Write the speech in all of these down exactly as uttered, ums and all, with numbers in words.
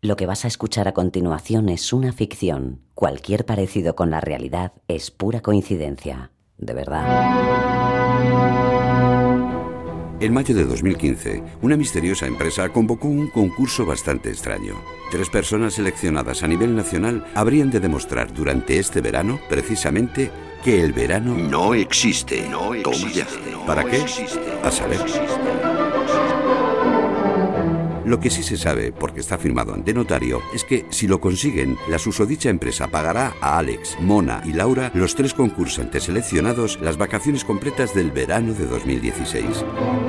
Lo que vas a escuchar a continuación es una ficción. Cualquier parecido con la realidad es pura coincidencia. De verdad. En mayo de dos mil quince, una misteriosa empresa convocó un concurso bastante extraño. Tres personas seleccionadas a nivel nacional habrían de demostrar durante este verano, precisamente, que el verano no existe. No existe. No ¿Para qué? Existe. A saber. Lo que sí se sabe, porque está firmado ante notario, es que si lo consiguen, la susodicha empresa pagará a Alex, Mona y Laura, los tres concursantes seleccionados, las vacaciones completas del verano de dos mil dieciséis.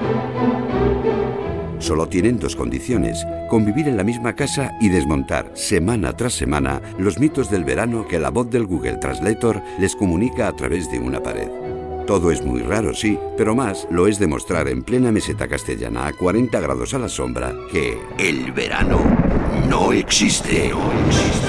Solo tienen dos condiciones: convivir en la misma casa y desmontar, semana tras semana, los mitos del verano que la voz del Google Translator les comunica a través de una pared. Todo es muy raro, sí, pero más lo es demostrar en plena meseta castellana a cuarenta grados a la sombra que el verano no existe. No existe.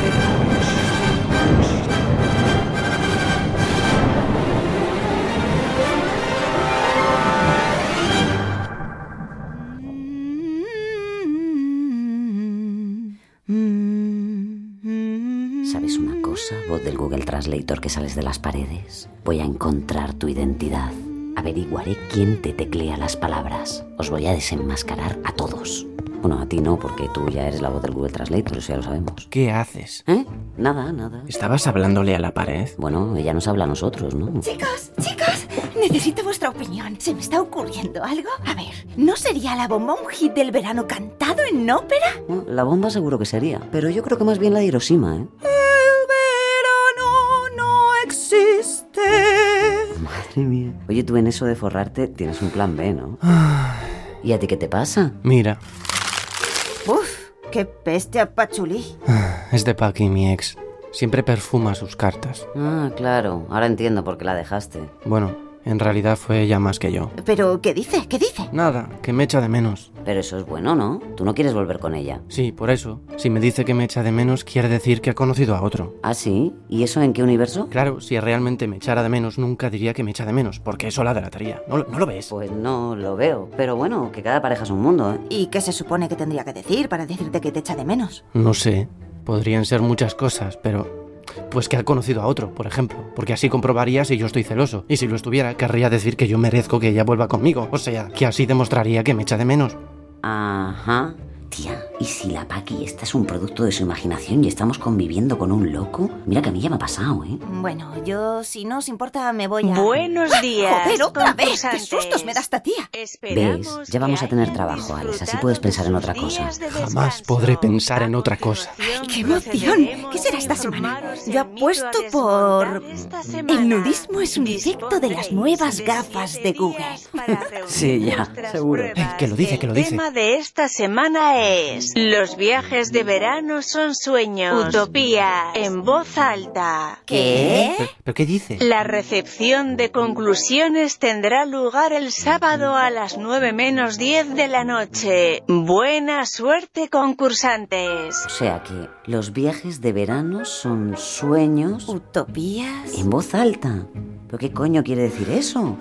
¿Sabes una cosa, voz del Google Translator que sales de las paredes? Voy a encontrar tu identidad. Averiguaré quién te teclea las palabras. Os voy a desenmascarar a todos. Bueno, a ti no, porque tú ya eres la voz del Google Translator, eso ya lo sabemos. ¿Qué haces? ¿Eh? Nada, nada. ¿Estabas hablándole a la pared? Bueno, ella nos habla a nosotros, ¿no? Chicos, chicos, necesito vuestra opinión. ¿Se me está ocurriendo algo? A ver, ¿no sería la bomba un hit del verano cantado en ópera? Bueno, la bomba seguro que sería, pero yo creo que más bien la de Hiroshima, ¿eh? El verano no existe. Madre mía. Oye, tú en eso de forrarte tienes un plan B, ¿no? ¿Y a ti qué te pasa? Mira. Uf, qué peste a Pachulí. Es de Paqui, mi ex. Siempre perfuma sus cartas. Ah, claro. Ahora entiendo por qué la dejaste. Bueno, en realidad fue ella más que yo. ¿Pero qué dice? ¿Qué dice? Nada, que me echa de menos. Pero eso es bueno, ¿no? Tú no quieres volver con ella. Sí, por eso. Si me dice que me echa de menos, quiere decir que ha conocido a otro. ¿Ah, sí? ¿Y eso en qué universo? Claro, si realmente me echara de menos, nunca diría que me echa de menos, porque eso la delataría. ¿No, ¿No lo ves? Pues no lo veo. Pero bueno, que cada pareja es un mundo, ¿eh? ¿Y qué se supone que tendría que decir para decirte que te echa de menos? No sé. Podrían ser muchas cosas, pero... Pues que ha conocido a otro, por ejemplo, porque así comprobaría si yo estoy celoso. Y si lo estuviera, querría decir que yo merezco que ella vuelva conmigo. O sea, que así demostraría que me echa de menos. Ajá. Tía, ¿y si la Paqui esta es un producto de su imaginación y estamos conviviendo con un loco? Mira que a mí ya me ha pasado, ¿eh? Bueno, yo, si no os importa, me voy a... Buenos días, ¡Joder, otra vez! ¡Qué sustos me da esta tía! ¿Ves? Ya vamos a tener trabajo, Alex, así puedes pensar en otra cosa. Jamás podré pensar en otra cosa. ¡Ay, qué emoción! ¿Qué será esta semana? Yo apuesto por... El nudismo es un efecto de las nuevas gafas de Google. Sí, ya, seguro. Eh, que lo dice, que lo dice. El tema de esta semana es... Los viajes de verano son sueños. Utopía, en voz alta. ¿Qué? ¿Pero, ¿Pero qué dice? La recepción de conclusiones tendrá lugar el sábado a las nueve menos diez de la noche. Buena suerte, concursantes. O sea que los viajes de verano son sueños... ¿Utopías? En voz alta. ¿Pero qué coño quiere decir eso?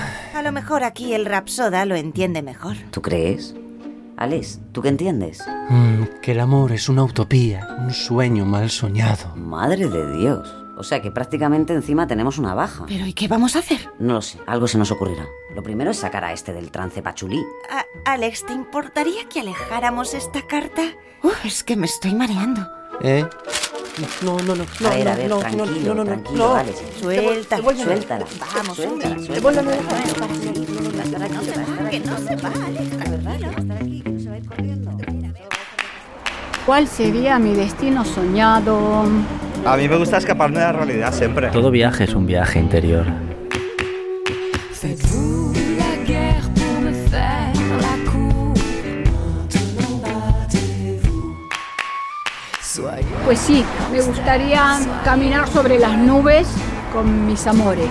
A lo mejor aquí el Rapsoda lo entiende mejor. ¿Tú crees? Alex, ¿tú qué entiendes? Mm, que el amor es una utopía, un sueño mal soñado. Madre de Dios. O sea que prácticamente encima tenemos una baja. ¿Pero y qué vamos a hacer? No lo sé, algo se nos ocurrirá. Lo primero es sacar a este del trance Pachulí. A- Alex, ¿te importaría que alejáramos esta carta? Uf, es que me estoy mareando. ¿Eh? No, no, no. A ver, a ver, no, tranquilo, no, no, no, tranquilo, no. Alex. Suéltala, Suéltala. Vamos, Suéltala, suéltala. suéltala. No se va, que no se va, Alex. ¿Cuál sería mi destino soñado? A mí me gusta escaparme de la realidad siempre. Todo viaje es un viaje interior. Pues sí, me gustaría caminar sobre las nubes con mis amores.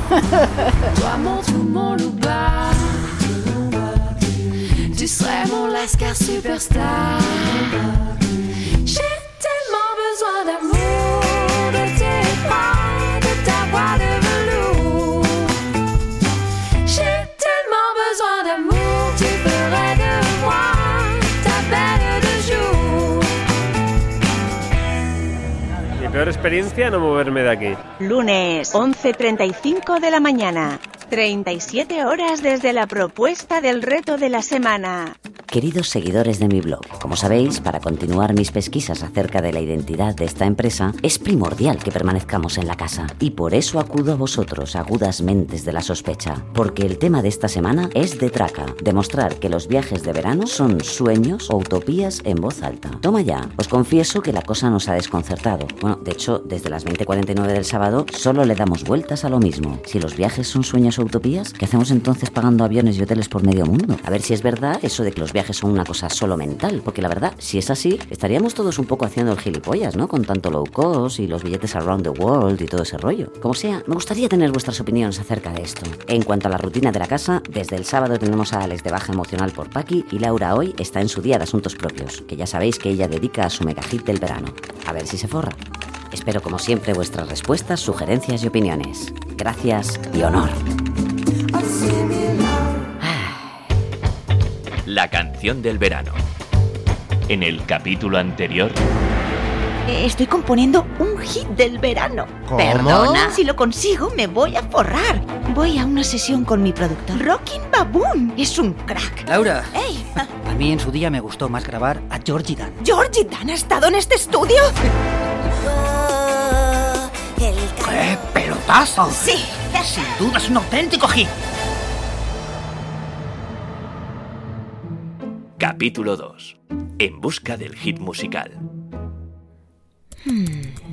Tu serais mon lascar superstar. J'ai tellement besoin d'amour, de tes bras, de ta voix de velours. J'ai tellement besoin d'amour, tu ferais de moi ta belle de jour. peor experiencia no moverme de aquí. Lunes, once treinta y cinco de la mañana. treinta y siete horas desde la propuesta del reto de la semana. Queridos seguidores de mi blog, como sabéis, para continuar mis pesquisas acerca de la identidad de esta empresa, es primordial que permanezcamos en la casa. Y por eso acudo a vosotros, agudas mentes de la sospecha. Porque el tema de esta semana es de traca. Demostrar que los viajes de verano son sueños o utopías en voz alta. Toma ya, os confieso que la cosa nos ha desconcertado. Bueno, de hecho, desde las veinte cuarenta y nueve del sábado, solo le damos vueltas a lo mismo. Si los viajes son sueños o utopías, ¿qué hacemos entonces pagando aviones y hoteles por medio mundo? A ver si es verdad eso de que los viajes son una cosa solo mental, porque la verdad, si es así, estaríamos todos un poco haciendo el gilipollas, ¿no? Con tanto low cost y los billetes around the world y todo ese rollo. Como sea, me gustaría tener vuestras opiniones acerca de esto. En cuanto a la rutina de la casa, desde el sábado tenemos a Alex de baja emocional por Paqui y Laura hoy está en su día de asuntos propios, que ya sabéis que ella dedica a su mega hit del verano. A ver si se forra. Espero como siempre vuestras respuestas, sugerencias y opiniones. Gracias y honor. La canción del verano. En el capítulo anterior... Estoy componiendo un hit del verano. ¿Cómo? Perdona, si lo consigo me voy a forrar. Voy a una sesión con mi productor. Rockin' Baboon es un crack. Laura. ¡Ey! A mí en su día me gustó más grabar a Georgie Dan. ¿Georgie Dan ha estado en este estudio? ¡Qué pelotazo! Sí. Sin duda es un auténtico hit. Capítulo dos. En busca del hit musical. Hmm.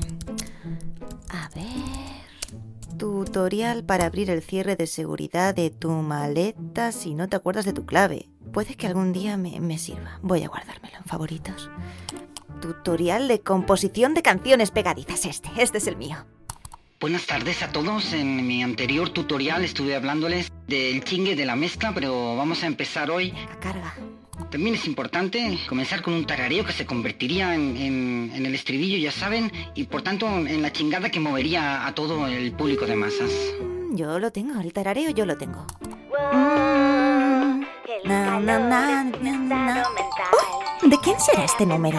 A ver... Tutorial para abrir el cierre de seguridad de tu maleta si no te acuerdas de tu clave. Puede que algún día me, me sirva. Voy a guardármelo en favoritos. Tutorial de composición de canciones pegadizas. Este, este es el mío. Buenas tardes a todos. En mi anterior tutorial estuve hablándoles del chingue de la mezcla, pero vamos a empezar hoy. La carga. También es importante comenzar con un tarareo que se convertiría en, en, en el estribillo, ya saben, y por tanto en la chingada que movería a todo el público de masas. Yo lo tengo, el tarareo yo lo tengo. Mm, na, na, na, na, na. Oh, ¿de quién será este número?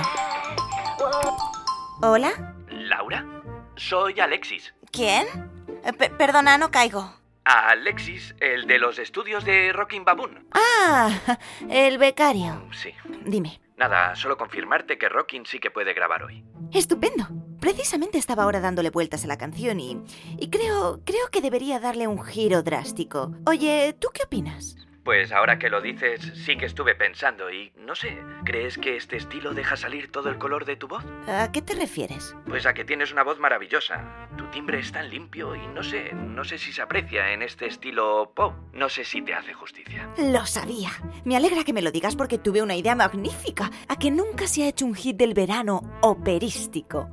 ¿Hola? ¿Laura? Soy Alexis. ¿Quién? P- perdona, no caigo. Alexis, el de los estudios de Rockin' Baboon. Ah, el becario. Sí. Dime. Nada, solo confirmarte que Rockin' sí que puede grabar hoy. Estupendo. Precisamente estaba ahora dándole vueltas a la canción y, y creo, creo que debería darle un giro drástico. Oye, ¿tú qué opinas? Pues ahora que lo dices, sí que estuve pensando y, no sé, ¿crees que este estilo deja salir todo el color de tu voz? ¿A qué te refieres? Pues a que tienes una voz maravillosa. Tu timbre es tan limpio y no sé, no sé si se aprecia en este estilo pop. No sé si te hace justicia. Lo sabía. Me alegra que me lo digas porque tuve una idea magnífica. A que nunca se ha hecho un hit del verano operístico.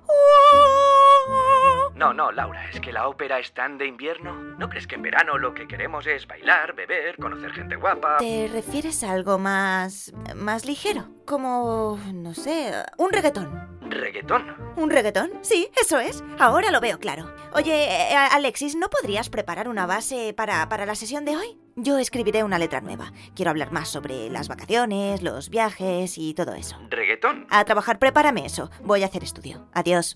No, no, Laura, es que la ópera es tan de invierno. ¿No crees que en verano lo que queremos es bailar, beber, conocer gente guapa? ¿Te refieres a algo más... más ligero? Como... no sé... un reggaetón. ¿Reggaetón? ¿Un reggaetón? Sí, eso es. Ahora lo veo claro. Oye, eh, Alexis, ¿no podrías preparar una base para, para la sesión de hoy? Yo escribiré una letra nueva. Quiero hablar más sobre las vacaciones, los viajes y todo eso. ¿Reggaetón? A trabajar, prepárame eso. Voy a hacer estudio. Adiós.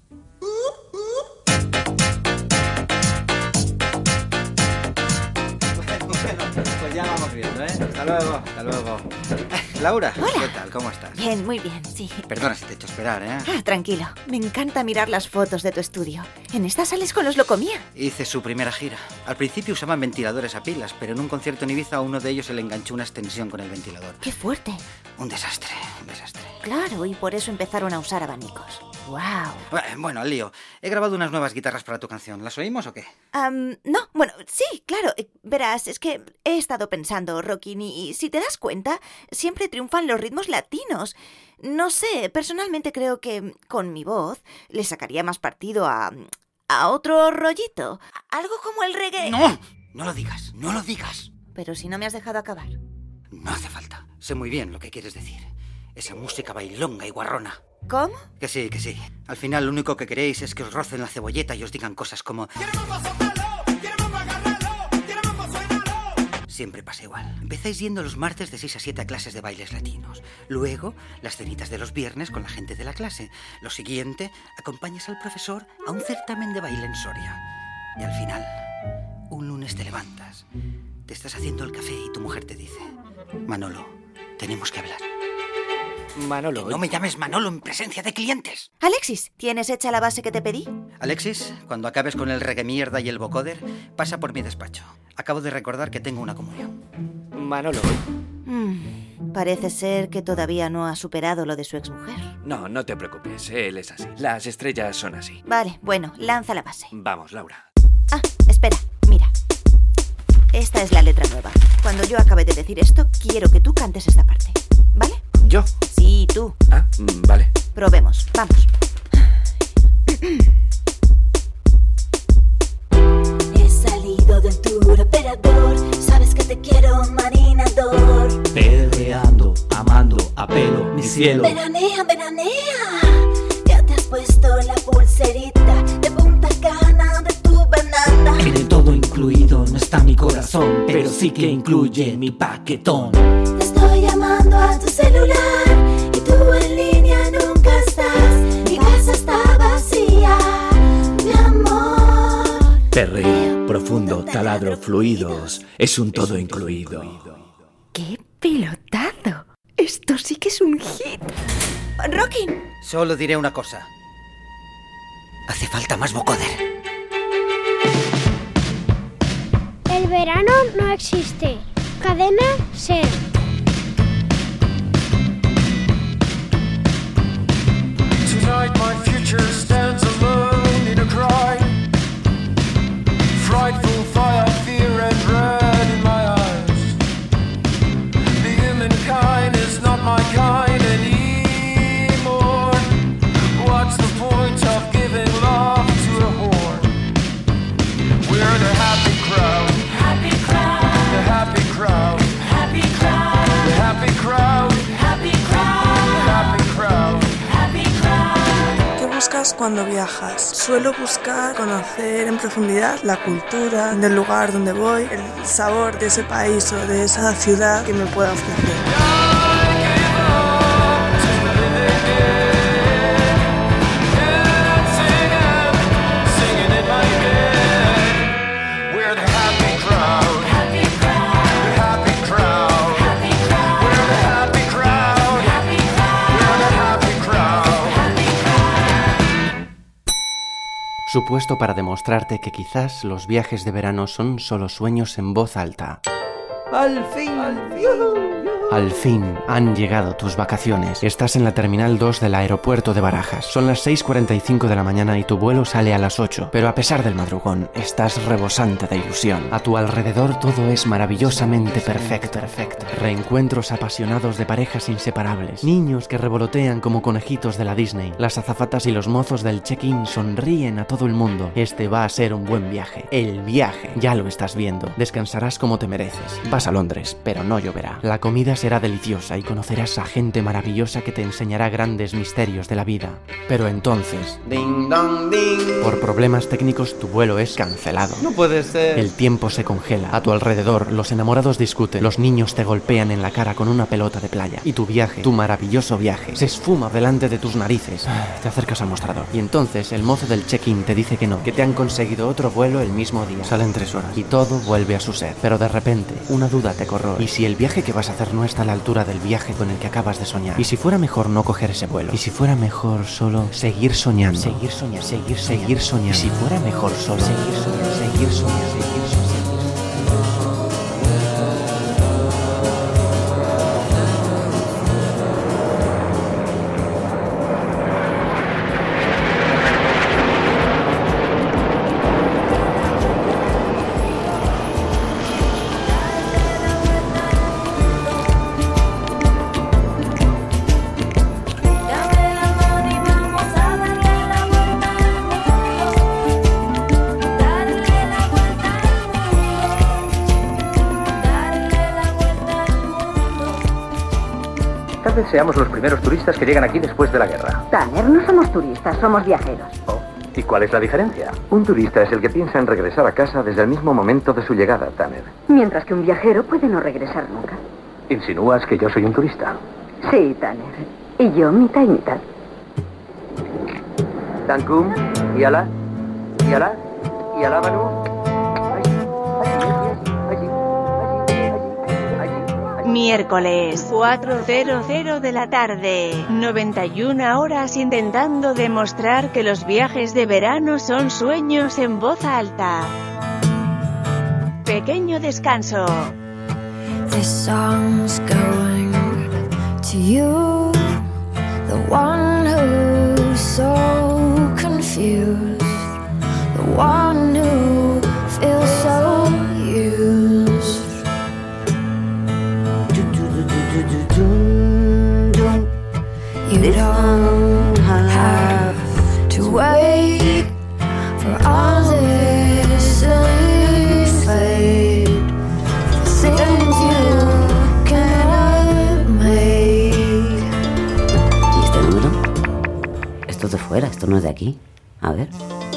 Pues ya vamos viendo, ¿eh? Hasta luego, hasta luego. Laura, hola. ¿Qué tal? ¿Cómo estás? Bien, muy bien, sí. Perdona si te he hecho esperar, ¿eh? Ah, tranquilo. Me encanta mirar las fotos de tu estudio. En esta sales con los Locomía. Hice su primera gira. Al principio usaban ventiladores a pilas, pero en un concierto en Ibiza a uno de ellos se le enganchó una extensión con el ventilador. ¡Qué fuerte! Un desastre, un desastre. Claro, y por eso empezaron a usar abanicos. ¡Wow! Bueno, al lío. He grabado unas nuevas guitarras para tu canción. ¿Las oímos o qué? Um, no, bueno, sí, claro. Verás, es que he estado pensando, Rockin', y si te das cuenta, siempre triunfan los ritmos latinos. No sé, personalmente creo que con mi voz le sacaría más partido a... a otro rollito. Algo como el reggae. ¡No! No lo digas, no lo digas. Pero si no me has dejado acabar. No hace falta. Sé muy bien lo que quieres decir. Esa música bailonga y guarrona. ¿Cómo? Que sí, que sí. Al final lo único que queréis es que os rocen la cebolleta y os digan cosas como... Siempre pasa igual. Empezáis yendo los martes de seis a siete a clases de bailes latinos. Luego, las cenitas de los viernes con la gente de la clase. Lo siguiente, acompañas al profesor a un certamen de baile en Soria. Y al final, un lunes te levantas, te estás haciendo el café y tu mujer te dice: Manolo, tenemos que hablar. Manolo... Que no me llames Manolo en presencia de clientes. Alexis, ¿tienes hecha la base que te pedí? Alexis, cuando acabes con el reggae mierda y el vocoder, pasa por mi despacho. Acabo de recordar que tengo una comunión. Manolo... Mm, parece ser que todavía no ha superado lo de su exmujer. No, no te preocupes, él es así. Las estrellas son así. Vale, bueno, lanza la base. Vamos, Laura. Ah, espera, mira. Esta es la letra nueva. Cuando yo acabe de decir esto, quiero que tú cantes esta parte. ¿Vale? ¿Yo? Sí, tú. Ah, vale. Probemos, vamos. He salido del tour operador, sabes que te quiero marinador. Perreando, amando, a pelo, mi cielo. Veranea, veranea, ya te has puesto la pulserita de Punta Cana de tu banana. En el todo incluido no está mi corazón, pero sí que incluye mi paquetón. Te estoy llamando a tu celular y tú en línea nunca estás. Mi casa está vacía, mi amor. Perreo, profundo, taladro, fluidos. Es un todo incluido. ¡Qué pelotazo! Esto sí que es un hit. ¡Rockin! Solo diré una cosa. Hace falta más vocoder. El verano no existe. Cadena Ser. Tonight my future stands alone in a cry. Frightful fire, fear and dread in my eyes. The human kind is not my kind anymore. What's the point of giving love to a whore? We're the happy crowd. Happy crowd. The happy crowd. Happy crowd. The happy crowd. Happy crowd. The happy crowd. Happy crowd. ¿Qué buscas cuando viajas? Suelo buscar conocer en profundidad la cultura del lugar donde voy, el sabor de ese país o de esa ciudad que me pueda ofrecer. Supuesto para demostrarte que quizás los viajes de verano son solo sueños en voz alta. ¡Al fin! ¡Al fin! Al fin han llegado tus vacaciones. Estás en la Terminal dos del aeropuerto de Barajas. Son las seis cuarenta y cinco de la mañana y tu vuelo sale a las ocho. Pero a pesar del madrugón, estás rebosante de ilusión. A tu alrededor todo es maravillosamente perfecto. perfecto. Reencuentros apasionados de parejas inseparables. Niños que revolotean como conejitos de la Disney. Las azafatas y los mozos del check-in sonríen a todo el mundo. Este va a ser un buen viaje. El viaje. Ya lo estás viendo. Descansarás como te mereces. Vas a Londres, pero no lloverá. La comida será deliciosa y conocerás a gente maravillosa que te enseñará grandes misterios de la vida. Pero entonces... Ding dong ding. Por problemas técnicos tu vuelo es cancelado. No puede ser. El tiempo se congela. A tu alrededor los enamorados discuten. Los niños te golpean en la cara con una pelota de playa. Y tu viaje, tu maravilloso viaje, se esfuma delante de tus narices. Te acercas al mostrador. Y entonces el mozo del check-in te dice que no, que te han conseguido otro vuelo el mismo día. Salen tres horas. Y todo vuelve a su ser. Pero de repente, una duda te corroe. ¿Y si el viaje que vas a hacer no está a la altura del viaje con el que acabas de soñar? ¿Y si fuera mejor no coger ese vuelo? ¿Y si fuera mejor solo seguir soñando? Seguir soñando, seguir, seguir soñando. ¿Y si fuera mejor solo seguir soñando, seguir soñando, seguir soñando? Tal vez seamos los primeros turistas que llegan aquí después de la guerra. Tanner, no somos turistas, somos viajeros. Oh, ¿Y cuál es la diferencia? Un turista es el que piensa en regresar a casa desde el mismo momento de su llegada, Tanner. Mientras que un viajero puede no regresar nunca. ¿Insinúas que yo soy un turista? Sí, Tanner. Y yo mitad y mitad. Tankum, Yala, Yala, Yala Banu. Miércoles, cuatro de la tarde, noventa y una horas intentando demostrar que los viajes de verano son sueños en voz alta. Pequeño descanso. This song's going to you, the one who's so confused, the one who feels so used. You don't have to wait for all this to fade. Things you cannot make. ¿Y este número? Esto es de fuera, esto no es de aquí. A ver.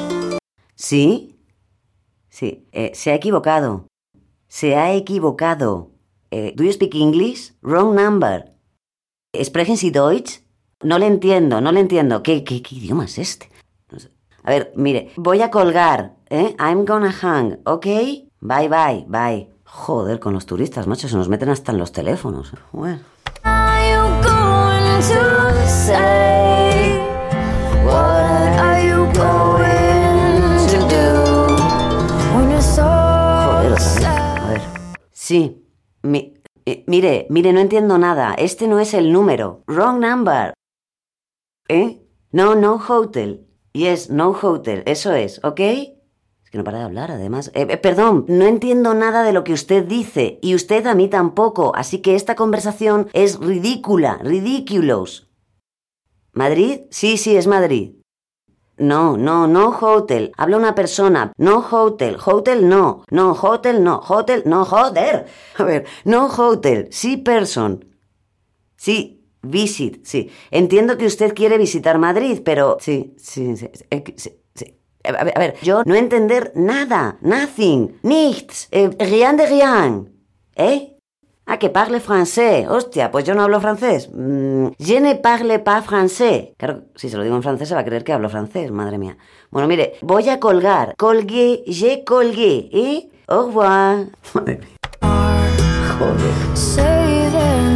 ¿Sí? Sí, eh, se ha equivocado. Se ha equivocado. Eh, ¿Do you speak English? Wrong number. ¿Sprechen Sie Deutsch? No le entiendo, no le entiendo. ¿Qué, qué, qué idioma es este? No sé. A ver, mire, voy a colgar, ¿eh? I'm gonna hang, ¿ok? Bye, bye, bye. Joder, con los turistas, macho, se nos meten hasta en los teléfonos. Bueno. Are you going to say? What are you going to do when you're so Joder, otra vez. A ver. Sí, mi, eh, mire, mire, no entiendo nada. Este no es el número. Wrong number. ¿Eh? No, no hotel. Yes, no hotel. Eso es, ¿ok? Es que no para de hablar, además. Eh, eh, perdón, no entiendo nada de lo que usted dice. Y usted a mí tampoco. Así que esta conversación es ridícula. Ridiculous. ¿Madrid? Sí, sí, es Madrid. No, no, no hotel. Habla una persona. No hotel. Hotel no. No, hotel no. Hotel no. Joder. A ver, no hotel. Sí person. Sí. Visit, sí. Entiendo que usted quiere visitar Madrid, pero... Sí, sí, sí, sí, sí, sí. A ver, a ver, yo no entender nada. Nothing. Nichts. Eh, rien de rien. ¿Eh? Ah, que parle francés. Hostia, pues yo no hablo francés. Mm, je ne parle pas français. Claro, si se lo digo en francés se va a creer que hablo francés, madre mía. Bueno, mire, voy a colgar. Colgué, je colgué, ¿eh? Au revoir. Madre mía. Joder.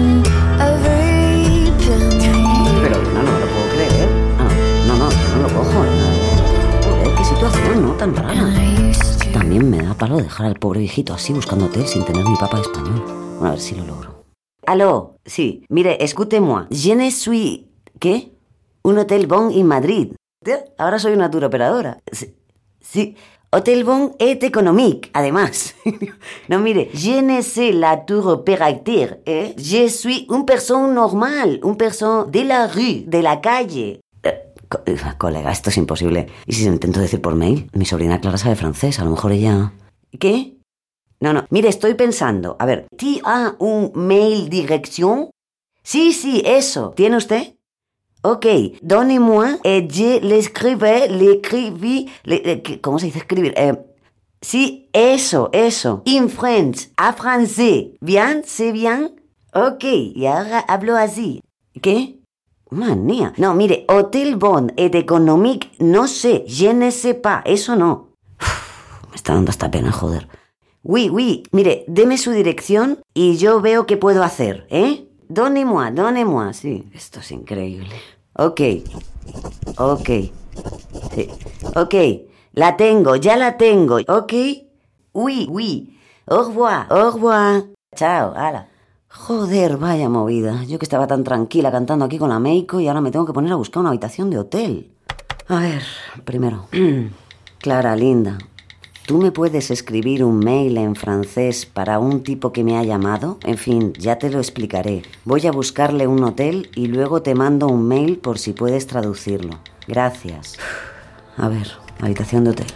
Pero no, no lo puedo creer. Ah, no, no, no, no lo cojo. Joder, qué situación, ¿no? Tan rara. También me da palo dejar al pobre viejito así buscando hotel sin tener ni papa de español. Bueno, a ver si lo logro. Aló, sí, mire, escútez-moi. Je ne suis... ¿Qué? Un hotel bon en Madrid. Ahora soy una tour operadora. Sí, sí. Hotel bon et économique, además. No, mire, je ne sais la tour opérateur, ¿eh? Je suis une personne normale, une personne de la rue, de la calle. Eh, co colega, esto es imposible. ¿Y si se lo intento decir por mail? Mi sobrina Clara sabe francés, a lo mejor ella... ¿Qué? No, no, mire, estoy pensando. A ver, ¿tu as un mail dirección? Sí, sí, eso. ¿Tiene usted? Ok, donnez-moi et je l'escrivais, l'écrivis, le, ¿cómo se dice escribir? Eh, sí, eso, eso. In French, a français. Bien, c'est bien. Ok, y ahora hablo así. ¿Qué? Manía. No, mire, Hotel Bon et économique, no sé, je ne sais pas, eso no. Uf, me está dando hasta pena, joder. Oui, oui, mire, deme su dirección y yo veo qué puedo hacer, ¿eh? Donnez-moi, donnez-moi, sí, esto es increíble. Ok, ok, sí, ok, la tengo, ya la tengo, ok, oui, oui, au revoir, au revoir, chao, ala. Joder, vaya movida, yo que estaba tan tranquila cantando aquí con la Meiko y ahora me tengo que poner a buscar una habitación de hotel. A ver, primero, Clara, linda, ¿tú me puedes escribir un mail en francés para un tipo que me ha llamado? En fin, ya te lo explicaré. Voy a buscarle un hotel y luego te mando un mail por si puedes traducirlo. Gracias. A ver, habitación de hotel.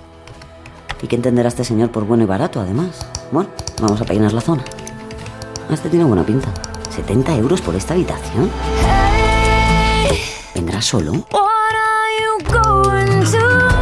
¿Y qué entenderá este señor por bueno y barato, además? Bueno, vamos a peinar la zona. Este tiene buena pinta. ¿setenta euros por esta habitación? ¿Vendrá solo? What are you going to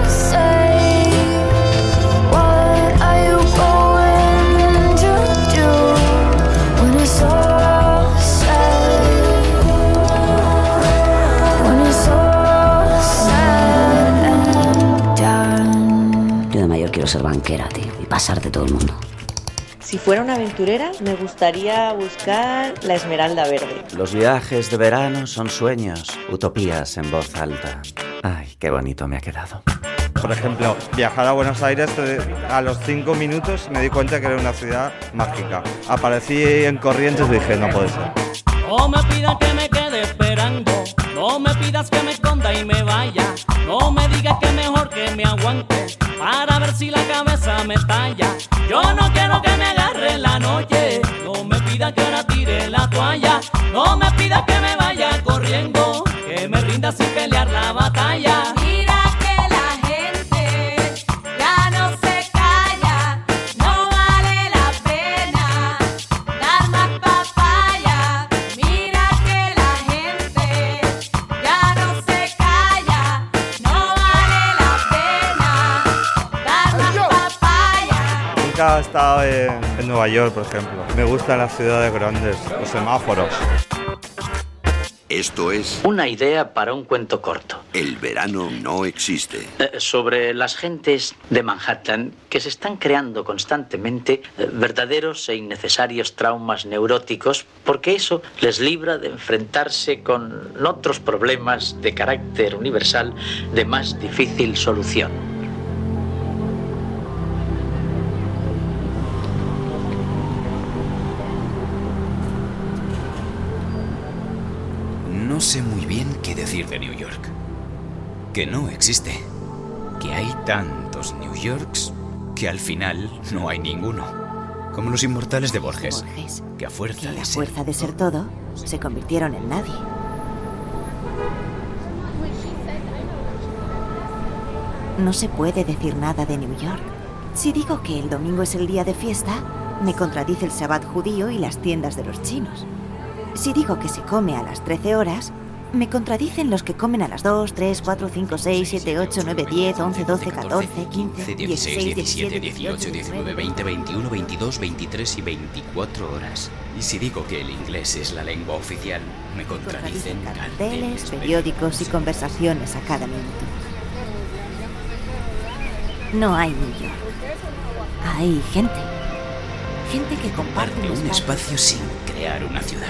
ser banquera, tío, y pasarte todo el mundo. Si fuera una aventurera, me gustaría buscar la Esmeralda Verde. Los viajes de verano son sueños, utopías en voz alta. Ay, qué bonito me ha quedado. Por ejemplo, viajar a Buenos Aires, a los cinco minutos me di cuenta que era una ciudad mágica. Aparecí en Corrientes y dije, no puede ser. No me pidas que me quede esperando, no me pidas que me esconda y me vaya, no me digas que mejor que me aguante, para ver si la cabeza me talla. Yo no quiero que me agarre la noche, no me pidas que ahora tire la toalla, no me pidas que me vaya corriendo, que me rinda sin pelear la batalla. Mira que la gente ya no se calla, no vale la pena dar más papaya. Mira que la gente ya no se calla, no vale la pena dar más papaya. Nunca he estado en, en Nueva York, por ejemplo. Me gustan las ciudades grandes, los semáforos. Esto es una idea para un cuento corto. El verano no existe. Eh, sobre las gentes de Manhattan que se están creando constantemente eh, verdaderos e innecesarios traumas neuróticos, porque eso les libra de enfrentarse con otros problemas de carácter universal de más difícil solución. No sé muy bien qué decir de New York. Que no existe. Que hay tantos New Yorks que al final no hay ninguno. Como los inmortales de Borges. Borges. Que a fuerza que de a ser... fuerza de ser todo, se convirtieron en nadie. No se puede decir nada de New York. Si digo que el domingo es el día de fiesta, me contradice el Sabbat judío y las tiendas de los chinos. Si digo que se come a las trece horas, me contradicen los que comen a las dos, tres, cuatro, cinco, seis, siete, ocho, nueve, diez, once, doce, catorce, quince, dieciséis, diecisiete, dieciocho, diecinueve, veinte, veintiuno, veintidós, veintitrés y veinticuatro horas. Y si digo que el inglés es la lengua oficial, me contradicen carteles, periódicos y conversaciones a cada minuto. No hay New York. Hay gente. Gente que comparte un espacio. espacio sin crear una ciudad.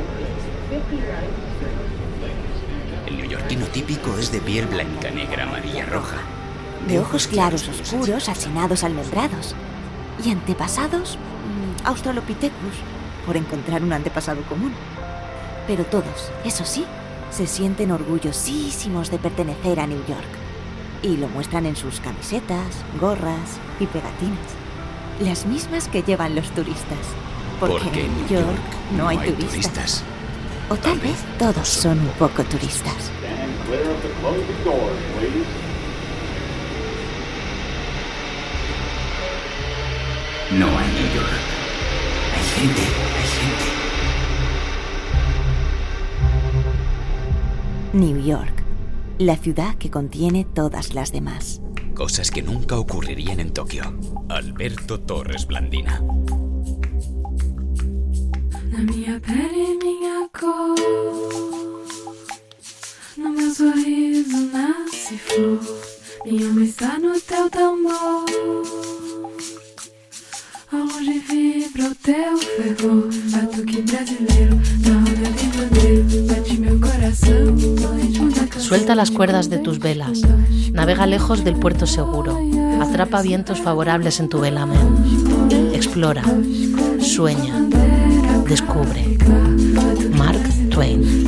El neoyorquino típico es de piel blanca, negra, amarilla, roja. De ojos claros oscuros, achinados, almendrados. Y antepasados, mmm, australopithecus, por encontrar un antepasado común. Pero todos, eso sí, se sienten orgullosísimos de pertenecer a New York. Y lo muestran en sus camisetas, gorras y pegatinas. Las mismas que llevan los turistas. Porque, Porque en New York no hay, no hay turistas. turistas. O tal vez todos son un poco turistas. No hay New York. Hay gente, hay gente. New York, la ciudad que contiene todas las demás. Cosas que nunca ocurrirían en Tokio. Alberto Torres Blandina. Na minha pele, minha cor, no meu sorriso nasce flor, minha alma está no teu tambor, ao longe vibra o teu fervor, batuque brasileiro, na onda de bandeiro, bate meu coração, no ritmo da canção. Suelta las cuerdas de tus velas, navega lejos del puerto seguro, atrapa vientos favorables en tu velamen, explora, sueña, descubre. Mark Twain.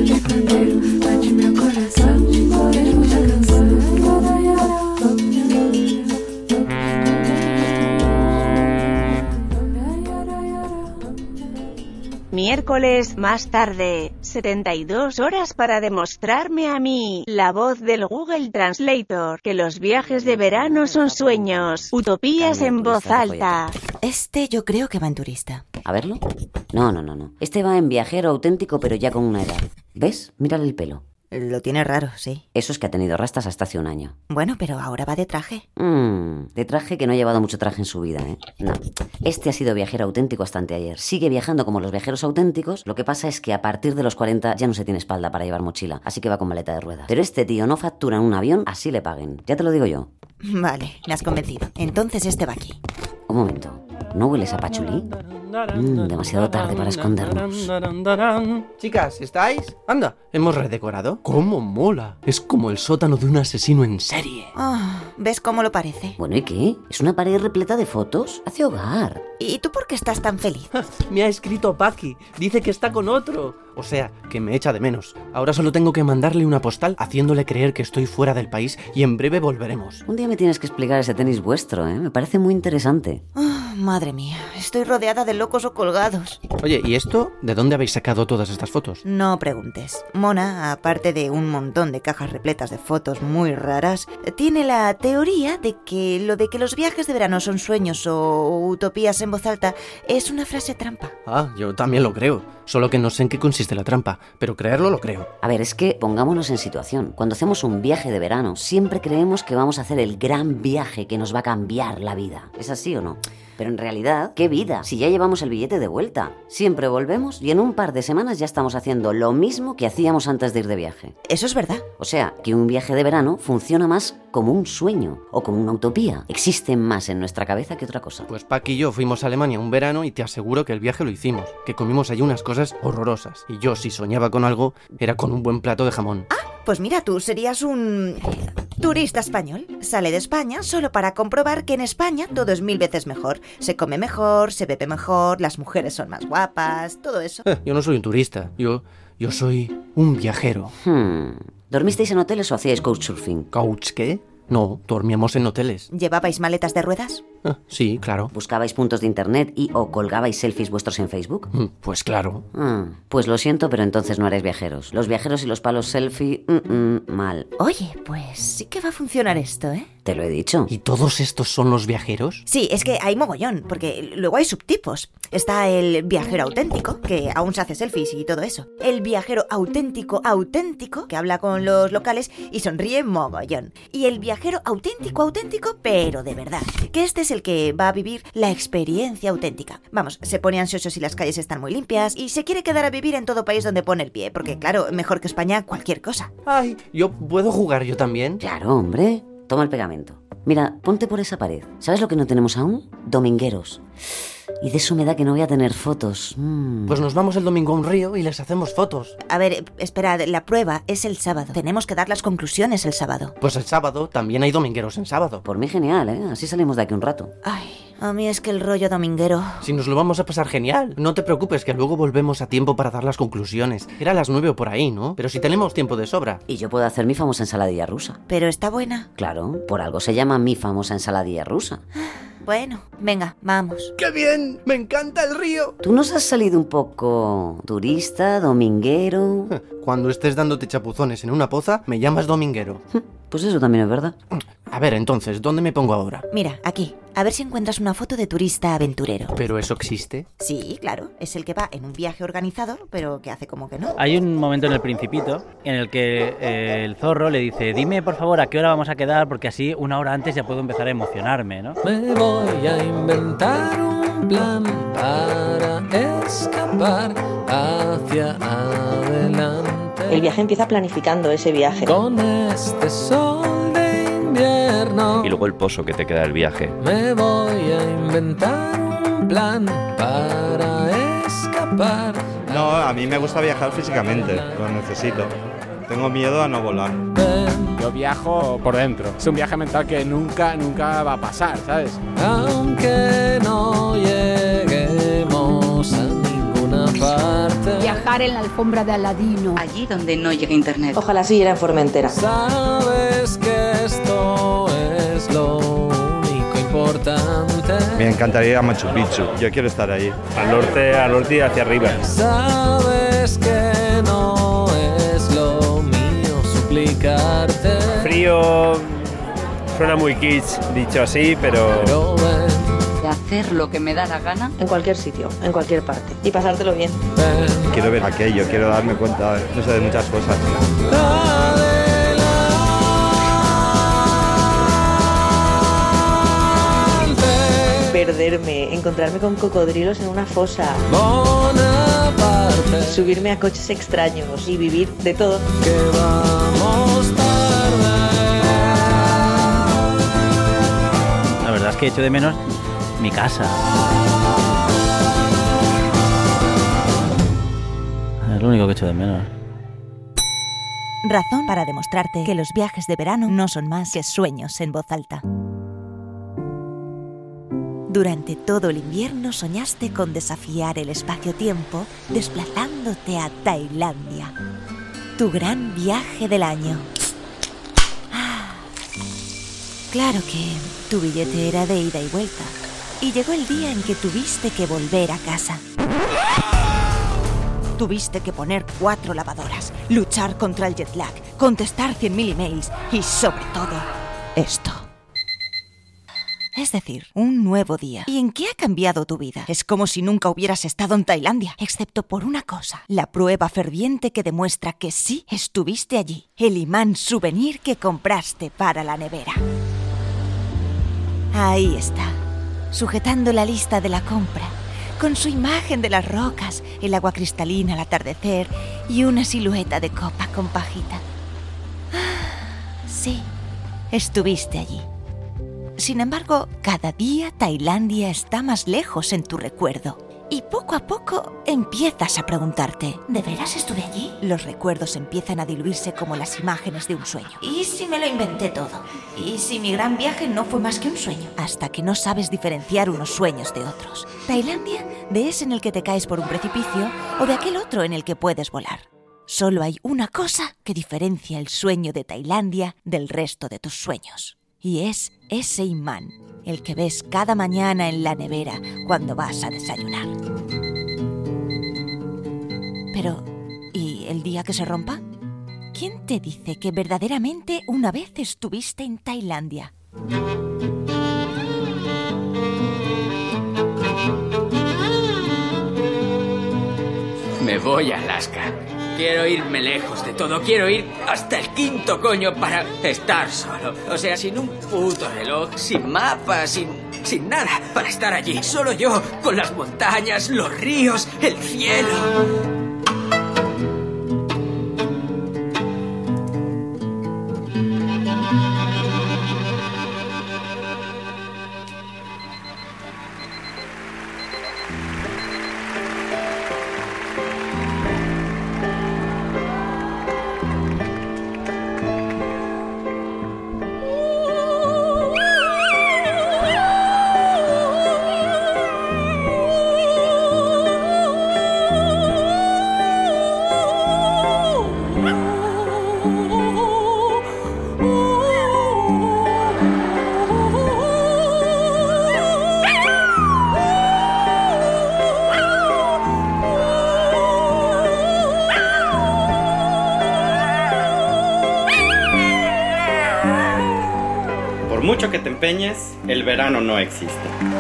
Miércoles más tarde, setenta y dos horas para demostrarme a mí, la voz del Google Translator, que los viajes de verano son sueños, utopías en voz alta. Este yo creo que va en turista. ¿A verlo? No, no, no, no. Este va en viajero auténtico, pero ya con una edad. ¿Ves? Mírale el pelo. Lo tiene raro, sí. Eso es que ha tenido rastas hasta hace un año. Bueno, pero ahora va de traje. Mmm, de traje que no ha llevado mucho traje en su vida, ¿eh? No. Este ha sido viajero auténtico hasta anteayer. Sigue viajando como los viajeros auténticos. Lo que pasa es que a partir de los cuarenta ya no se tiene espalda para llevar mochila, así que va con maleta de ruedas. Pero este tío no factura en un avión, así le paguen. Ya te lo digo yo. Vale, me has convencido. Entonces este va aquí. Un momento. ¿No hueles a pachulí? Mm, demasiado tarde para escondernos. Chicas, ¿estáis? Anda, hemos redecorado. ¡Cómo mola! Es como el sótano de un asesino en serie. Oh, ¿ves cómo lo parece? Bueno, ¿y qué? ¿Es una pared repleta de fotos? Hace hogar. ¿Y tú por qué estás tan feliz? Me ha escrito Paqui. Dice que está con otro. O sea, que me echa de menos. Ahora solo tengo que mandarle una postal haciéndole creer que estoy fuera del país y en breve volveremos. Un día me tienes que explicar ese tenis vuestro, ¿eh? Me parece muy interesante. Oh, madre mía, estoy rodeada de locos o colgados. Oye, ¿y esto? ¿De dónde habéis sacado todas estas fotos? No preguntes. Mona, aparte de un montón de cajas repletas de fotos muy raras, tiene la teoría de que lo de que los viajes de verano son sueños o utopías en voz alta es una frase trampa. Ah, yo también lo creo. Solo que no sé en qué consiste la trampa, pero creerlo lo creo. A ver, es que pongámonos en situación. Cuando hacemos un viaje de verano, siempre creemos que vamos a hacer el gran viaje que nos va a cambiar la vida. ¿Es así o no? Pero en realidad, ¿qué vida? Si ya llevamos el billete de vuelta. Siempre volvemos y en un par de semanas ya estamos haciendo lo mismo que hacíamos antes de ir de viaje. Eso es verdad. O sea, que un viaje de verano funciona más como un sueño o como una utopía. Existe más en nuestra cabeza que otra cosa. Pues Paqui y yo fuimos a Alemania un verano y te aseguro que el viaje lo hicimos. Que comimos allí unas cosas horrorosas. Y yo, si soñaba con algo, era con un buen plato de jamón. Ah, pues mira, tú serías un turista español. Sale de España solo para comprobar que en España todo es mil veces mejor. Se come mejor, se bebe mejor, las mujeres son más guapas, todo eso. Eh, yo no soy un turista, yo, yo soy un viajero. Hmm. ¿Dormisteis en hoteles o hacíais couchsurfing? ¿Couch qué? No, dormíamos en hoteles. ¿Llevabais maletas de ruedas? Ah, sí, claro. ¿Buscabais puntos de internet y o colgabais selfies vuestros en Facebook? Mm, pues claro. Ah, pues lo siento, pero entonces no eres viajeros. Los viajeros y los palos selfie, mm, mm, mal. Oye, pues sí que va a funcionar esto, ¿eh? Te lo he dicho. ¿Y todos estos son los viajeros? Sí, es que hay mogollón, porque luego hay subtipos. Está el viajero auténtico, que aún se hace selfies y todo eso. El viajero auténtico auténtico, que habla con los locales y sonríe mogollón. Y el viajero auténtico auténtico, pero de verdad, que este es el que va a vivir la experiencia auténtica. Vamos, se pone ansioso si las calles están muy limpias y se quiere quedar a vivir en todo país donde pone el pie, porque claro, mejor que España cualquier cosa. Ay, ¿yo puedo jugar yo también? Claro, hombre. Toma el pegamento. Mira, ponte por esa pared. ¿Sabes lo que no tenemos aún? Domingueros. Y de eso me da que no voy a tener fotos. Mm. Pues nos vamos el domingo a un río y les hacemos fotos. A ver, esperad, la prueba es el sábado. Tenemos que dar las conclusiones el sábado. Pues el sábado también hay domingueros en sábado. Por mí genial, ¿eh? Así salimos de aquí un rato. Ay, a mí es que el rollo dominguero... Si nos lo vamos a pasar genial. No te preocupes, que luego volvemos a tiempo para dar las conclusiones. Era a las nueve o por ahí, ¿no? Pero si tenemos tiempo de sobra. Y yo puedo hacer mi famosa ensaladilla rusa. ¿Pero está buena? Claro, por algo se llama mi famosa ensaladilla rusa. Bueno, venga, vamos. ¡Qué bien! ¡Me encanta el río! ¿Tú nos has salido un poco turista, dominguero? Cuando estés dándote chapuzones en una poza, me llamas dominguero. Pues eso también es verdad. A ver, entonces, ¿dónde me pongo ahora? Mira, aquí. A ver si encuentras una foto de turista aventurero. ¿Pero eso existe? Sí, claro. Es el que va en un viaje organizado, pero que hace como que no. Hay un momento en El Principito en el que eh, el zorro le dice: dime por favor a qué hora vamos a quedar, porque así una hora antes ya puedo empezar a emocionarme, ¿no? Me voy a inventar un plan para escapar hacia adelante. El viaje empieza planificando ese viaje. Con este sol de invierno. Y luego el pozo que te queda del viaje. Me voy a inventar un plan para escapar. No, a mí me gusta viajar físicamente, lo necesito. Tengo miedo a no volar. Yo viajo por dentro. Es un viaje mental que nunca, nunca va a pasar, ¿sabes? Aunque no lleguemos a ninguna parte. Viajar en la alfombra de Aladino. Allí donde no llega internet. Ojalá siguiera en Formentera. Sabes que esto es lo único importante. Me encantaría ir a Machu Picchu. Yo quiero estar ahí. Al norte, al norte y hacia arriba. Sabes que no es lo mío suplicarte. Frío suena muy kitsch, dicho así, pero... pero ven. De hacer lo que me da la gana. En cualquier sitio, en cualquier parte. Y pasártelo bien. Ven. Quiero ver aquello, quiero darme cuenta, no sé, de muchas cosas. Perderme, encontrarme con cocodrilos en una fosa. Bonaparte. Subirme a coches extraños y vivir de todo. Que vamos tarde. que echo de menos mi casa. Es lo único que echo de menos. Razón para demostrarte que los viajes de verano no son más que sueños en voz alta. Durante todo el invierno soñaste con desafiar el espacio-tiempo desplazándote a Tailandia. Tu gran viaje del año. Ah, claro que tu billete era de ida y vuelta. Y llegó el día en que tuviste que volver a casa. Tuviste que poner cuatro lavadoras, luchar contra el jet lag, contestar cien mil emails y, sobre todo, esto. Es decir, un nuevo día. ¿Y en qué ha cambiado tu vida? Es como si nunca hubieras estado en Tailandia, excepto por una cosa, la prueba ferviente que demuestra que sí estuviste allí. El imán souvenir que compraste para la nevera. Ahí está, sujetando la lista de la compra, con su imagen de las rocas, el agua cristalina al atardecer y una silueta de copa con pajita. Ah, sí, estuviste allí. Sin embargo, cada día Tailandia está más lejos en tu recuerdo. Y poco a poco empiezas a preguntarte, ¿de veras estuve allí? Los recuerdos empiezan a diluirse como las imágenes de un sueño. ¿Y si me lo inventé todo? ¿Y si mi gran viaje no fue más que un sueño? Hasta que no sabes diferenciar unos sueños de otros. Tailandia, de ese en el que te caes por un precipicio o de aquel otro en el que puedes volar. Solo hay una cosa que diferencia el sueño de Tailandia del resto de tus sueños. Y es ese imán, el que ves cada mañana en la nevera cuando vas a desayunar. Pero, ¿y el día que se rompa? ¿Quién te dice que verdaderamente una vez estuviste en Tailandia? Me voy a Alaska. Quiero irme lejos de todo. Quiero ir hasta el quinto coño para estar solo. O sea, sin un puto reloj, sin mapa, sin, sin nada. Para estar allí, solo yo, con las montañas, los ríos, el cielo. Por mucho que te empeñes, el verano no existe.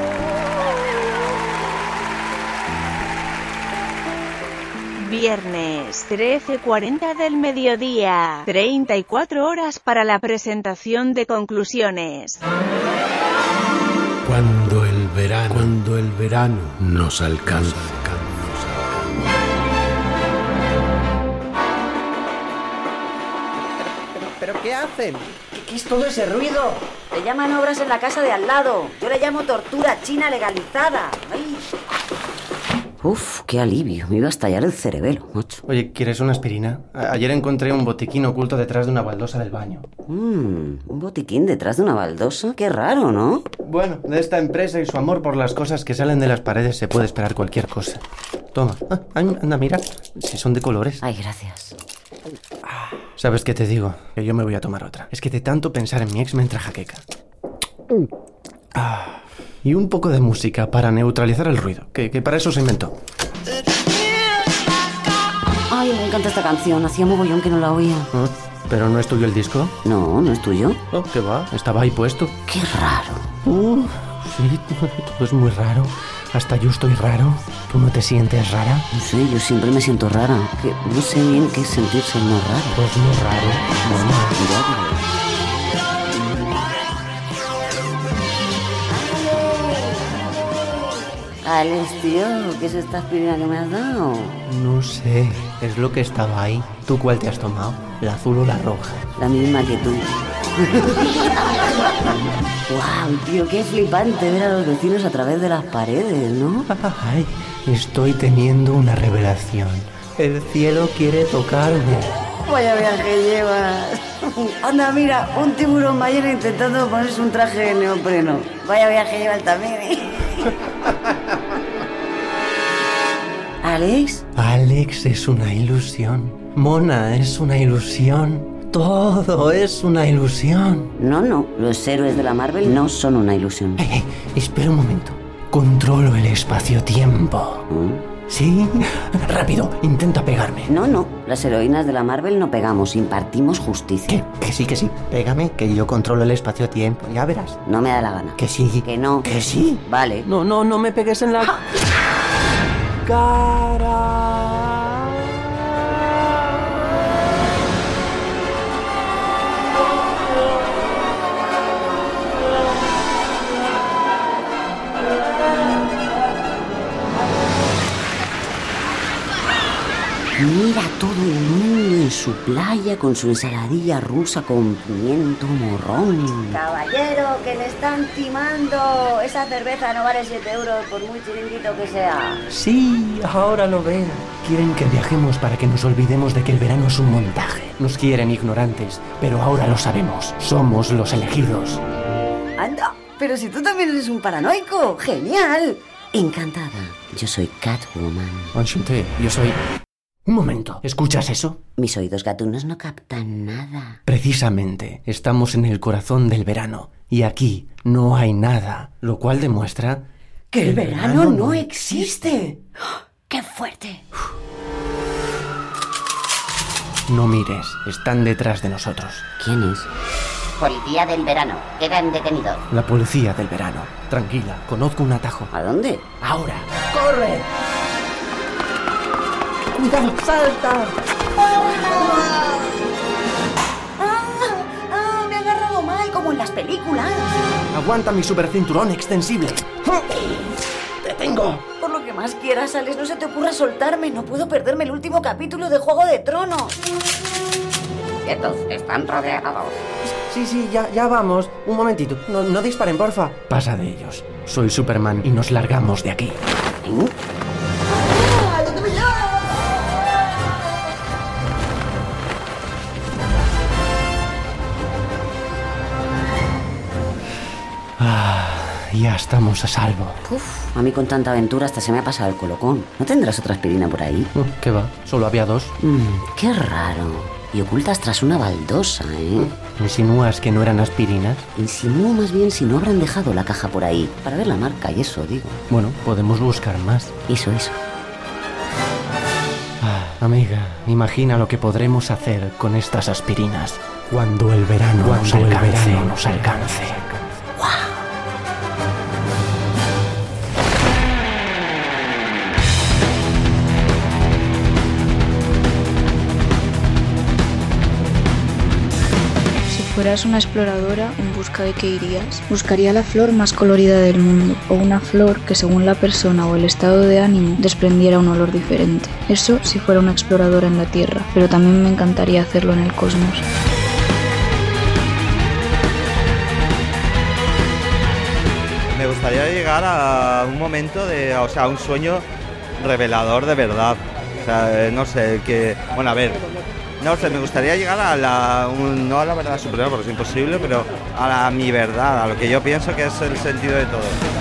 Viernes, trece cuarenta del mediodía. treinta y cuatro horas para la presentación de conclusiones. Cuando el verano, cuando el verano nos alcanza. ¿Pero qué hacen? ¿Qué, qué es todo ese ruido? Le llaman obras en la casa de al lado. Yo le llamo tortura china legalizada. ¡Ay! Uf, qué alivio. Me iba a estallar el cerebelo, macho. Oye, ¿quieres una aspirina? A- ayer encontré un botiquín oculto detrás de una baldosa del baño. Mmm, un botiquín detrás de una baldosa. Qué raro, ¿no? Bueno, de esta empresa y su amor por las cosas que salen de las paredes se puede esperar cualquier cosa. Toma. Ah, anda, mira. Si son de colores. Ay, gracias. ¿Sabes qué te digo? Que yo me voy a tomar otra. Es que de tanto pensar en mi ex me entra jaqueca. Ah, y un poco de música para neutralizar el ruido, que, que para eso se inventó. Ay, me encanta esta canción. Hacía mogollón que no la oía. ¿Ah? ¿Pero no es tuyo el disco? No, no es tuyo. Oh, ¿qué va? Estaba ahí puesto. Qué raro. Uh, sí, todo es muy raro. Hasta yo estoy raro. ¿Tú no te sientes rara? No sé, yo siempre me siento rara. Que no sé bien qué es sentirse más raro. Pues muy raro. Bueno, ya, Alex, tío, ¿qué es esta aspirina que me has dado? no sé. Es lo que estaba ahí. ¿Tú cuál te has tomado? ¿La azul o la roja? La misma que tú. ¡Guau, tío! ¡Qué flipante ver a los vecinos a través de las paredes, ¿no? Ay, estoy teniendo una revelación. El cielo quiere tocarme. Vaya viaje llevas. Anda, mira, un tiburón ballena intentando ponerse un traje de neopreno. Vaya viaje lleva el también, ¿eh? ¿Alex? Alex es una ilusión. Mona es una ilusión. Todo es una ilusión. No, no, los héroes de la Marvel no son una ilusión. Hey, hey, espera un momento. Controlo el espacio-tiempo. ¿Mm? ¿Sí? Rápido, intenta pegarme. No, no, las heroínas de la Marvel no pegamos, impartimos justicia. ¿Qué? Que sí, que sí. Pégame, que yo controlo el espacio-tiempo. Ya verás. No me da la gana. Que sí. Que no. Que sí. Vale. No, no, no me pegues en la... ¡Ah! cara. Mira todo el mundo en su playa con su ensaladilla rusa con pimiento morrón. Caballero, que le están timando. Esa cerveza no vale siete euros por muy chiringuito que sea. Sí, ahora lo veo. Quieren que viajemos para que nos olvidemos de que el verano es un montaje. Nos quieren ignorantes, pero ahora lo sabemos. Somos los elegidos. Anda, pero si tú también eres un paranoico. ¡Genial! Encantada. Yo soy Catwoman. Enchanté, yo soy... Un momento, ¿escuchas eso? Mis oídos gatunos no captan nada. Precisamente, estamos en el corazón del verano y aquí no hay nada, lo cual demuestra... ¡Que el verano no existe! ¡Qué fuerte! No mires, están detrás de nosotros. ¿Quién es? Policía del verano, quedan detenidos. La policía del verano. Tranquila, conozco un atajo. ¿A dónde? Ahora. ¡Corre! ¡Cuidado! ¡Salta! ¡Ah! ¡Ah! Me ha agarrado mal, como en las películas. Aguanta mi supercinturón extensible. ¡Te tengo! Por lo que más quieras, Alex, no se te ocurra soltarme. No puedo perderme el último capítulo de Juego de Tronos. Quietos, están rodeados. Sí, sí, ya, ya vamos. Un momentito. No, no disparen, porfa. Pasa de ellos. Soy Superman y nos largamos de aquí. ¿Eh? Ah, ya estamos a salvo. Uf, a mí con tanta aventura hasta se me ha pasado el colocón. ¿No tendrás otra aspirina por ahí? Uh, ¿Qué va? Solo había dos. Mm, qué raro. Y ocultas tras una baldosa, ¿eh? ¿Insinúas que no eran aspirinas? Insinúo más bien si no habrán dejado la caja por ahí. Para ver la marca y eso, digo. Bueno, podemos buscar más. Eso, eso. Ah, amiga, imagina lo que podremos hacer con estas aspirinas cuando el verano, cuando nos, alcance, el verano nos alcance. Si fueras una exploradora, ¿en busca de qué irías? Buscaría la flor más colorida del mundo, o una flor que según la persona o el estado de ánimo desprendiera un olor diferente. Eso si fuera una exploradora en la Tierra, pero también me encantaría hacerlo en el cosmos. Me gustaría llegar a un momento de, o sea, un sueño revelador de verdad. O sea, no sé, que, bueno, a ver, no sé, me gustaría llegar a la, un, no a la verdad suprema porque es imposible, pero a la mi verdad, a lo que yo pienso que es el sentido de todo.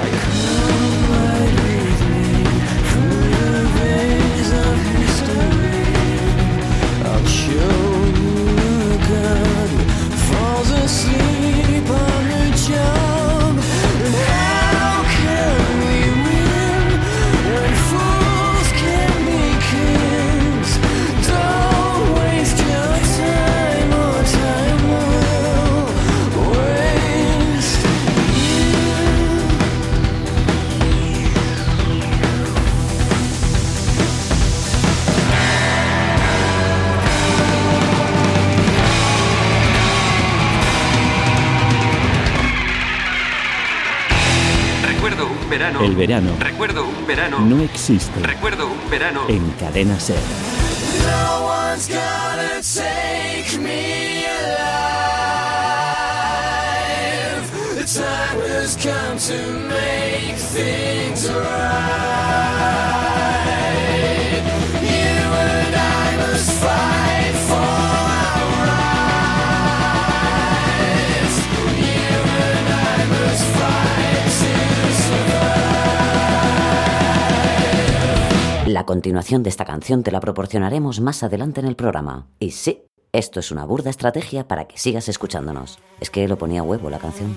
Verano. El verano. Recuerdo un verano. No existe. Recuerdo un verano. En Cadena Ser. No one's gonna take me alive. has come to make things right. You and I must fight for our rights. You and I must fight to survive. La continuación de esta canción te la proporcionaremos más adelante en el programa. Y sí, esto es una burda estrategia para que sigas escuchándonos. Es que lo ponía a huevo la canción.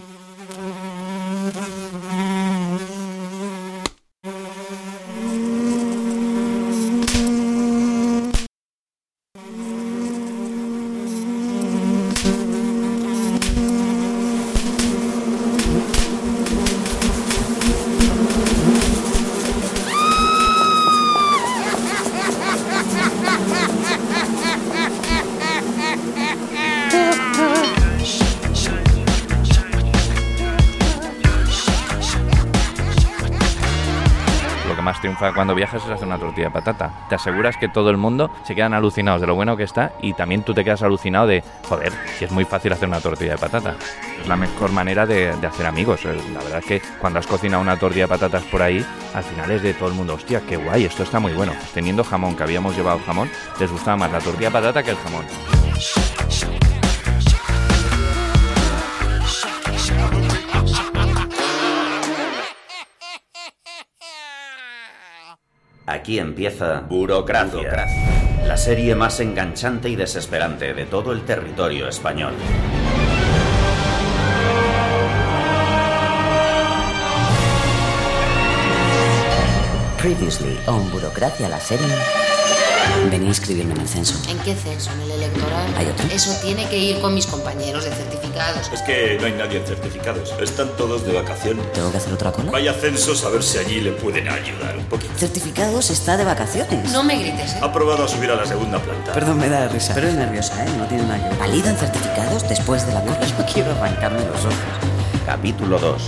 Más triunfa cuando viajas es hacer una tortilla de patata. Te aseguras que todo el mundo se quedan alucinados de lo bueno que está y también tú te quedas alucinado de, joder, si es muy fácil hacer una tortilla de patata. Es la mejor manera de, de hacer amigos. La verdad es que cuando has cocinado una tortilla de patatas por ahí, al final es de todo el mundo, hostia, qué guay, esto está muy bueno. Teniendo jamón, que habíamos llevado jamón, les gustaba más la tortilla de patata que el jamón. Aquí empieza Burocracia, Burocracia, la serie más enganchante y desesperante de todo el territorio español. Previously on Burocracia, la serie. Venía a inscribirme en el censo. ¿En qué censo? ¿En el electoral? ¿Hay otro? Eso tiene que ir con mis compañeros de certificados. Es que no hay nadie en certificados. Están todos de vacaciones. ¿Tengo que hacer otra cola? Vaya censos a ver si allí le pueden ayudar un poquito. Certificados está de vacaciones. No me grites, ¿eh? Ha probado a subir a la segunda planta. Perdón, me da risa. Pero es nerviosa, ¿eh? No tiene nada que ver. ¿Validan certificados después de la cola? Yo quiero arrancarme los ojos. Capítulo dos.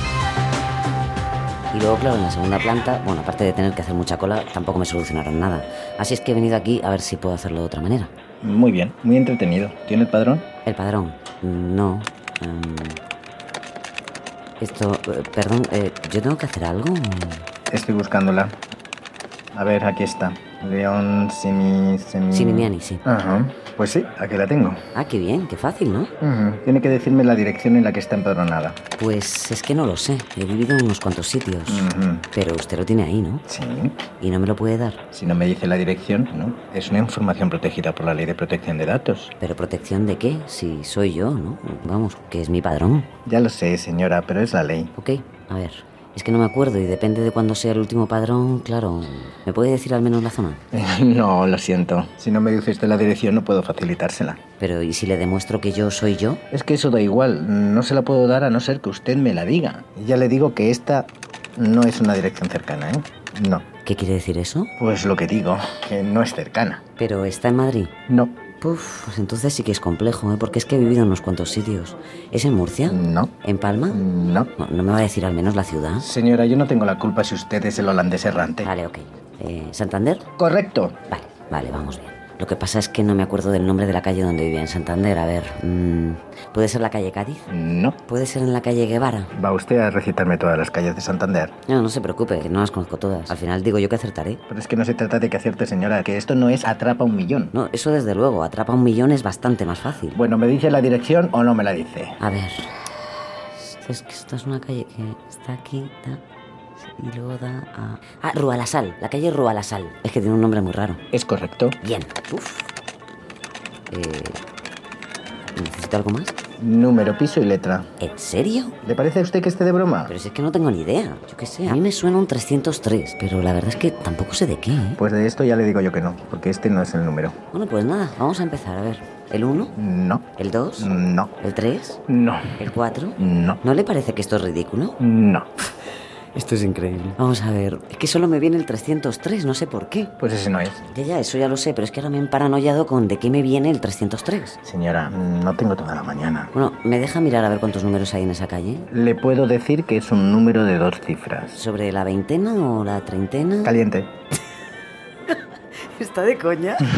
Y luego, claro, en la segunda planta, bueno, aparte de tener que hacer mucha cola, tampoco me solucionaron nada. Así es que he venido aquí a ver si puedo hacerlo de otra manera. Muy bien, muy entretenido. ¿Tiene el padrón? ¿El padrón? No. Um, esto, eh, perdón, eh, ¿yo tengo que hacer algo? Estoy buscándola. A ver, aquí está. León Simi... Simi... Simimiani, sí. Ajá. Pues sí, aquí la tengo. Ah, qué bien, qué fácil, ¿no? Uh-huh. Tiene que decirme la dirección en la que está empadronada. Pues es que no lo sé. He vivido en unos cuantos sitios. Uh-huh. Pero usted lo tiene ahí, ¿no? Sí. ¿Y no me lo puede dar? Si no me dice la dirección, no. Es una información protegida por la Ley de Protección de Datos. ¿Pero protección de qué? Si soy yo, ¿no? Vamos, que es mi padrón. Ya lo sé, señora, pero es la ley. Ok, a ver... Es que no me acuerdo y depende de cuándo sea el último padrón, claro. ¿Me puede decir al menos la zona? No, lo siento. Si no me dice usted la dirección, no puedo facilitársela. Pero, ¿y si le demuestro que yo soy yo? Es que eso da igual. No se la puedo dar a no ser que usted me la diga. Y ya le digo que esta no es una dirección cercana, ¿eh? No. ¿Qué quiere decir eso? Pues lo que digo, que no es cercana. ¿Pero está en Madrid? No. Puf, pues entonces sí que es complejo, ¿eh? Porque es que he vivido en unos cuantos sitios. ¿Es en Murcia? No. ¿En Palma? No. No, ¿no me va a decir al menos la ciudad? Señora, yo no tengo la culpa si usted es el holandés errante. Vale, ok. Eh, ¿Santander? Correcto. Vale, vale, vamos bien. Lo que pasa es que no me acuerdo del nombre de la calle donde vivía en Santander. A ver, mmm, ¿puede ser la calle Cádiz? No. ¿Puede ser en la calle Guevara? ¿Va usted a recitarme todas las calles de Santander? No, no se preocupe, que no las conozco todas. Al final digo yo que acertaré. Pero es que no se trata de que acierte, señora, que esto no es atrapa un millón. No, eso desde luego. Atrapa un millón es bastante más fácil. Bueno, ¿me dice la dirección o no me la dice? A ver... Es que esta es una calle que está aquí... Da... Y luego da a... Ah, Rualasal, la calle Rualasal. Es que tiene un nombre muy raro. Es correcto. Bien. Uf. Eh... ¿Necesito algo más? Número, piso y letra. ¿En serio? ¿Le parece a usted que esté de broma? Pero si es que no tengo ni idea. Yo qué sé. A mí me suena un trescientos tres, pero la verdad es que tampoco sé de qué, ¿eh? Pues de esto ya le digo yo que no, porque este no es el número. Bueno, pues nada, vamos a empezar. A ver. ¿El uno? No. ¿El dos? No. ¿El tres? No. ¿El cuatro? No. ¿No le parece que esto es ridículo? No. Esto es increíble. Vamos a ver, es que solo me viene el trescientos tres, no sé por qué. Pues ese no es. Ya, ya, eso ya lo sé, pero es que ahora me he paranoiado con de qué me viene el trescientos tres. Señora, no tengo toda la mañana. Bueno, ¿me deja mirar a ver cuántos números hay en esa calle? Le puedo decir que es un número de dos cifras. ¿Sobre la veintena o la treintena? Caliente. ¿Está de coña?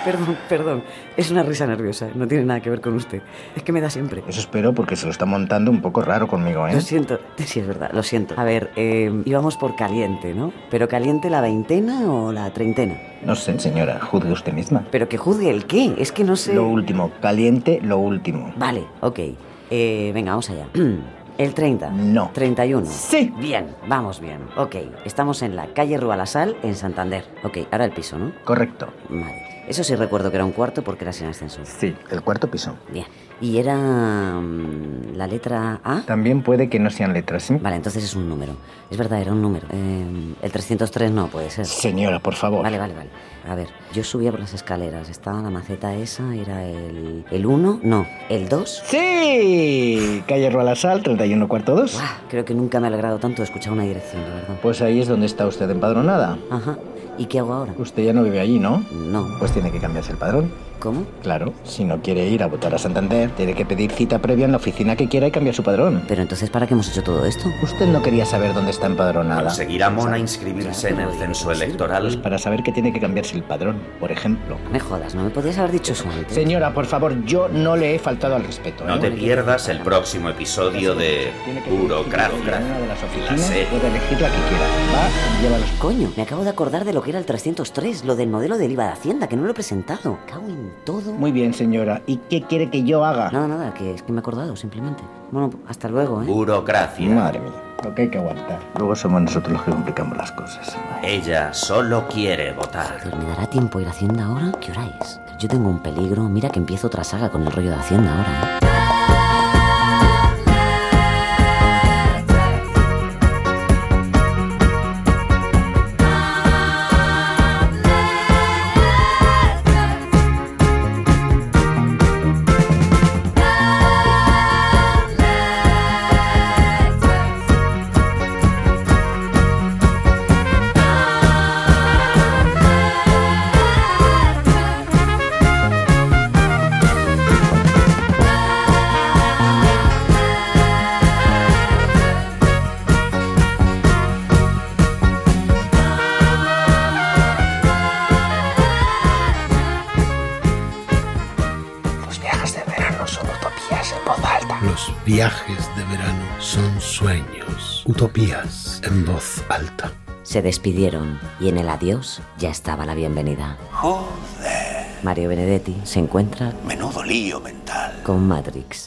Perdón, perdón. Es una risa nerviosa. No tiene nada que ver con usted. Es que me da siempre. Eso espero porque se lo está montando un poco raro conmigo, ¿eh? Lo siento. Sí, es verdad. Lo siento. A ver, eh, íbamos por caliente, ¿no? ¿Pero caliente la veintena o la treintena? No sé, señora. Juzgue usted misma. ¿Pero que juzgue el qué? Es que no sé... Lo último. Caliente, lo último. Vale, ok. Eh, venga, vamos allá. ¿El treinta? No. ¿treinta y uno? Sí. Bien, vamos bien. Ok, estamos en la calle Rualasal, en Santander. Ok, ahora el piso, ¿no? Correcto. Vale. Eso sí recuerdo que era un cuarto porque era sin ascensor. Sí, el cuarto piso. Bien. ¿Y era um, la letra A? También puede que no sean letras, ¿sí? Vale, entonces es un número. Es verdad, era un número. Eh, el trescientos tres no puede ser. Señora, por favor. Vale, vale, vale. A ver, yo subía por las escaleras. Estaba la maceta esa, era el... ¿El uno? No. ¿El dos? ¡Sí! Calle Rualasal, treinta y uno cuarto dos. Uah, creo que nunca me he alegrado tanto de escuchar una dirección, de verdad. Pues ahí es donde está usted empadronada. Ajá. ¿Y qué hago ahora? Usted ya no vive allí, ¿no? No. Pues tiene que cambiarse el padrón. ¿Cómo? Claro, si no quiere ir a votar a Santander, tiene que pedir cita previa en la oficina que quiera y cambiar su padrón. Pero entonces, ¿para qué hemos hecho todo esto? Usted no quería saber dónde está empadronada. ¿Conseguirá Mona inscribirse en el censo electoral? Pues para saber que tiene que cambiarse el padrón, por ejemplo. No me jodas, ¿no me podías haber dicho eso antes? Señora, por favor, yo no le he faltado al respeto, ¿eh? No te pierdas el próximo episodio de Burocracia. En una de las La oficinas serie. puede elegir la que quiera. Va, lleva los... Coño, me acabo de acordar de lo que era el trescientos tres, lo del modelo del I V A de Hacienda, que no lo he presentado. Cago en todo. Muy bien, señora. ¿Y qué quiere que yo haga? Nada, nada, que es que me he acordado, simplemente. Bueno, hasta luego, ¿eh? Burocracia. Madre mía, lo que hay que aguantar. Luego somos nosotros los que complicamos las cosas. Ella solo quiere votar. Joder, ¿me dará tiempo a ir a Hacienda ahora? ¿Qué hora es? Yo tengo un peligro. Mira que empiezo otra saga con el rollo de Hacienda ahora, ¿eh? Los viajes de verano son sueños, utopías en voz alta. Se despidieron y en el adiós ya estaba la bienvenida. Joder. Mario Benedetti se encuentra Menudo lío mental. con Matrix.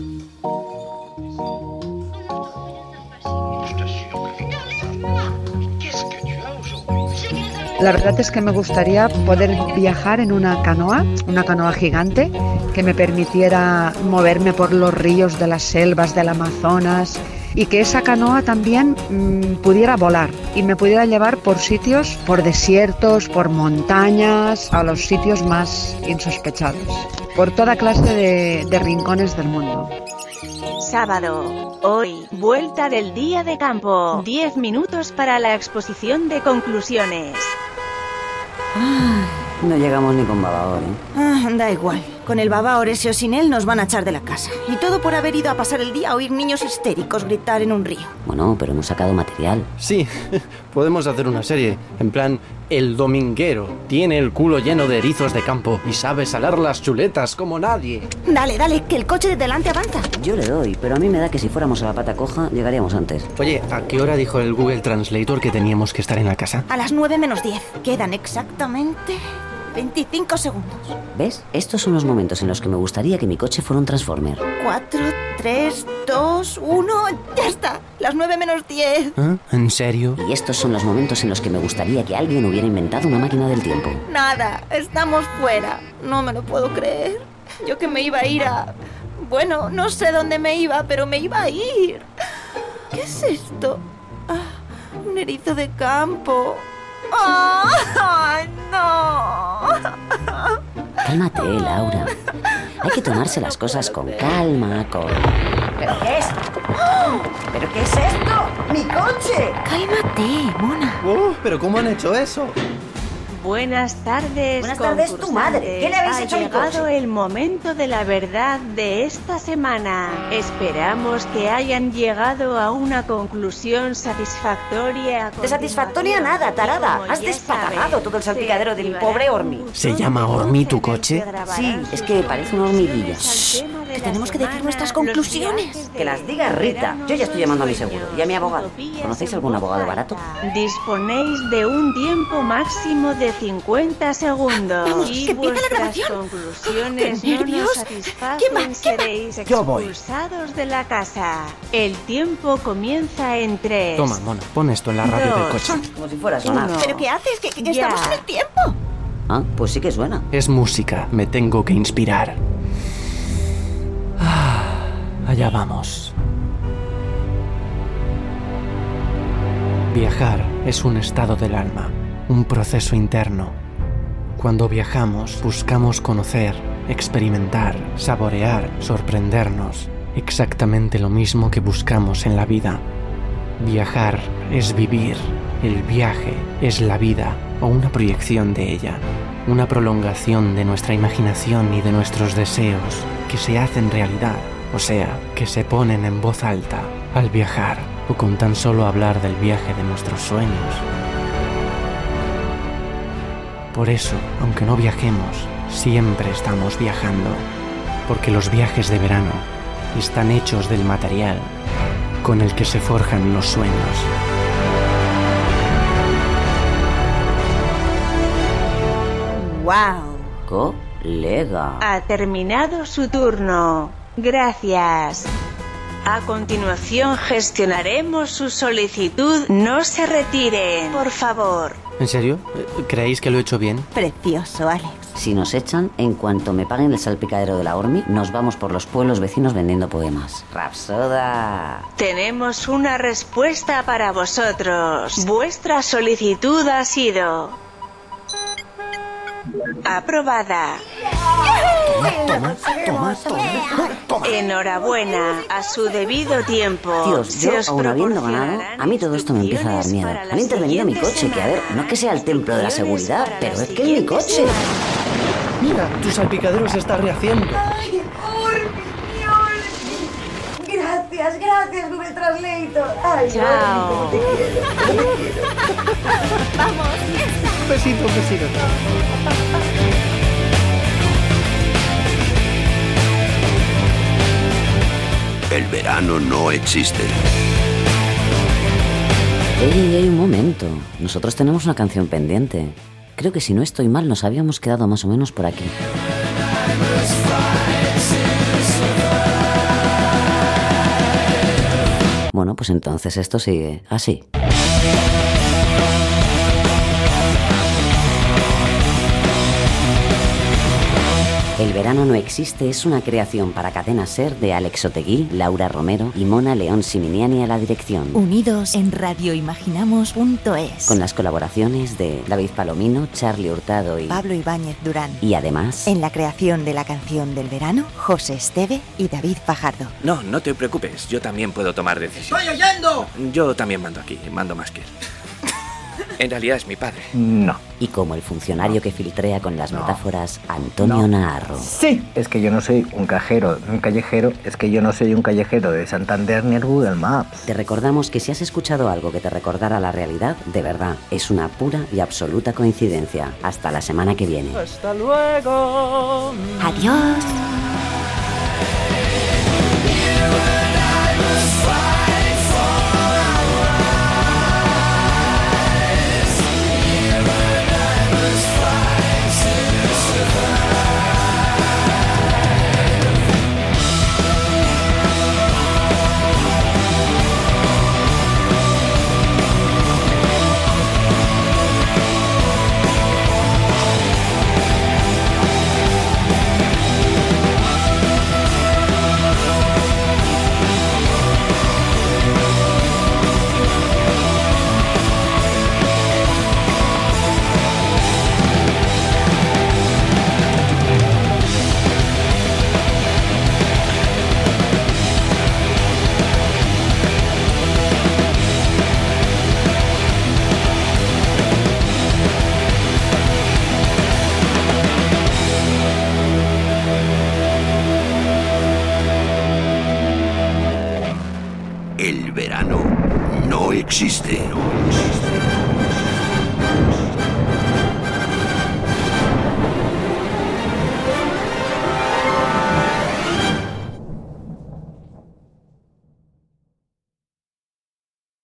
La verdad es que me gustaría poder viajar en una canoa, una canoa gigante, que me permitiera moverme por los ríos de las selvas del Amazonas y que esa canoa también mmm, pudiera volar y me pudiera llevar por sitios, por desiertos, por montañas, a los sitios más insospechados, por toda clase de, de rincones del mundo. Sábado. Hoy, vuelta del día de campo. diez minutos para la exposición de conclusiones. Ay, no llegamos ni con Babaor, ¿eh? Ah, da igual. Con el Babaor ese o sin él nos van a echar de la casa. Y todo por haber ido a pasar el día a oír niños histéricos gritar en un río. Bueno, pero hemos sacado material. Sí, podemos hacer una serie. En plan, el dominguero tiene el culo lleno de erizos de campo y sabe salar las chuletas como nadie. Dale, dale, que el coche de delante avanza. Yo le doy, pero a mí me da que si fuéramos a la pata coja, llegaríamos antes. Oye, ¿a qué hora dijo el Google Translator que teníamos que estar en la casa? A las nueve menos diez. Quedan exactamente veinticinco segundos. ¿Ves? Estos son los momentos en los que me gustaría que mi coche fuera un Transformer. Cuatro, tres, dos, uno... ¡Ya está! Las nueve menos diez. ¿Ah? ¿En serio? Y estos son los momentos en los que me gustaría que alguien hubiera inventado una máquina del tiempo. Nada, estamos fuera. No me lo puedo creer. Yo que me iba a ir a... Bueno, no sé dónde me iba, pero me iba a ir. ¿Qué es esto? Ah, un erizo de campo. ¡Ay, no! Cálmate, Laura. Hay que tomarse las cosas con calma, con... ¿Pero qué es? ¡Oh! ¿Pero qué es esto? ¡Mi coche! Cálmate, mona. Oh, ¿pero cómo han hecho eso? Buenas tardes, Buenas tardes, tu madre. ¿Qué le habéis ha hecho a mi llegado coche? el momento de la verdad de esta semana. Esperamos que hayan llegado a una conclusión satisfactoria. De satisfactoria nada, tarada. Has despatarrado todo el salpicadero de mi pobre Ormi. ¿Se llama Ormi tu coche? Sí, Es que parece una hormiguilla. Que tenemos que decir nuestras conclusiones. que las diga Rita. Yo ya estoy llamando a mi seguro y a mi abogado. ¿Conocéis algún abogado barato? Disponéis de un tiempo máximo de cincuenta segundos. Vamos, y que empieza la vuestras grabación. conclusiones ¡Qué no nos nervios! satisfacen, ¿Quién va? ¿Quién va? seréis Yo voy. expulsados de la casa. El tiempo comienza en tres. Toma, mona, pon esto en la radio del Dos. coche. Como si fuera a sonar. Uno. ¿Pero qué haces? Que, que Ya. estamos en el tiempo. Ah, pues sí que suena. Es música, me tengo que inspirar. Ah, allá vamos. Viajar es un estado del alma, un proceso interno. Cuando viajamos, buscamos conocer, experimentar, saborear, sorprendernos. Exactamente lo mismo que buscamos en la vida. Viajar es vivir. El viaje es la vida o una proyección de ella. Una prolongación de nuestra imaginación y de nuestros deseos que se hacen realidad, o sea, que se ponen en voz alta al viajar o con tan solo hablar del viaje de nuestros sueños. Por eso, aunque no viajemos, siempre estamos viajando, porque los viajes de verano están hechos del material con el que se forjan los sueños. ¡Wow! Colega. Ha terminado su turno. Gracias. A continuación gestionaremos su solicitud. No se retiren, por favor. ¿En serio? ¿Creéis que lo he hecho bien? Precioso, Alex. Si nos echan, en cuanto me paguen el salpicadero de la Ormi, nos vamos por los pueblos vecinos vendiendo poemas. ¡Rapsoda! Tenemos una respuesta para vosotros. Vuestra solicitud ha sido aprobada. Toma, toma, toma, toma. Enhorabuena, a su debido tiempo. Dios, Se yo, os aún habiendo ganado, proporcionarán a mí todo esto me empieza a dar miedo. instrucciones para Han intervenido mi las coche, que a ver, no es que sea el templo de la seguridad, para pero las es que es mi siguientes coche. Mira, tu salpicadero se está rehaciendo. ¡Ay, Ormi, Ormi! Gracias, gracias, Google Translator. ¡Ay, Chao. Ormi, cómo te quiero, cómo te quiero! ¡Vamos! Besito, besito. El verano no existe. Ey, ey, ey, un momento. Nosotros tenemos una canción pendiente. Creo que si no estoy mal, nos habíamos quedado más o menos por aquí. Bueno, pues entonces esto sigue así. El verano no existe es una creación para Cadena Ser de Alex Otegui, Laura Romero y Mona León Siminiani a la dirección. Unidos en radioimaginamos punto es. Con las colaboraciones de David Palomino, Charlie Hurtado y Pablo Ibáñez Durán. Y además, En la creación de la canción del verano, José Esteve y David Fajardo. No, no te preocupes, yo también puedo tomar decisiones. ¡Estoy oyendo! Yo también mando aquí, mando más que él. En realidad es mi padre. No. y como el funcionario que filtrea con las metáforas, Antonio Naharro. Sí. Es que yo no soy un cajero, un callejero, es que yo no soy un callejero de Santander ni el Google Maps. Te recordamos que si has escuchado algo que te recordara la realidad, de verdad, es una pura y absoluta coincidencia. Hasta la semana que viene. Hasta luego. Adiós. existe. No existe.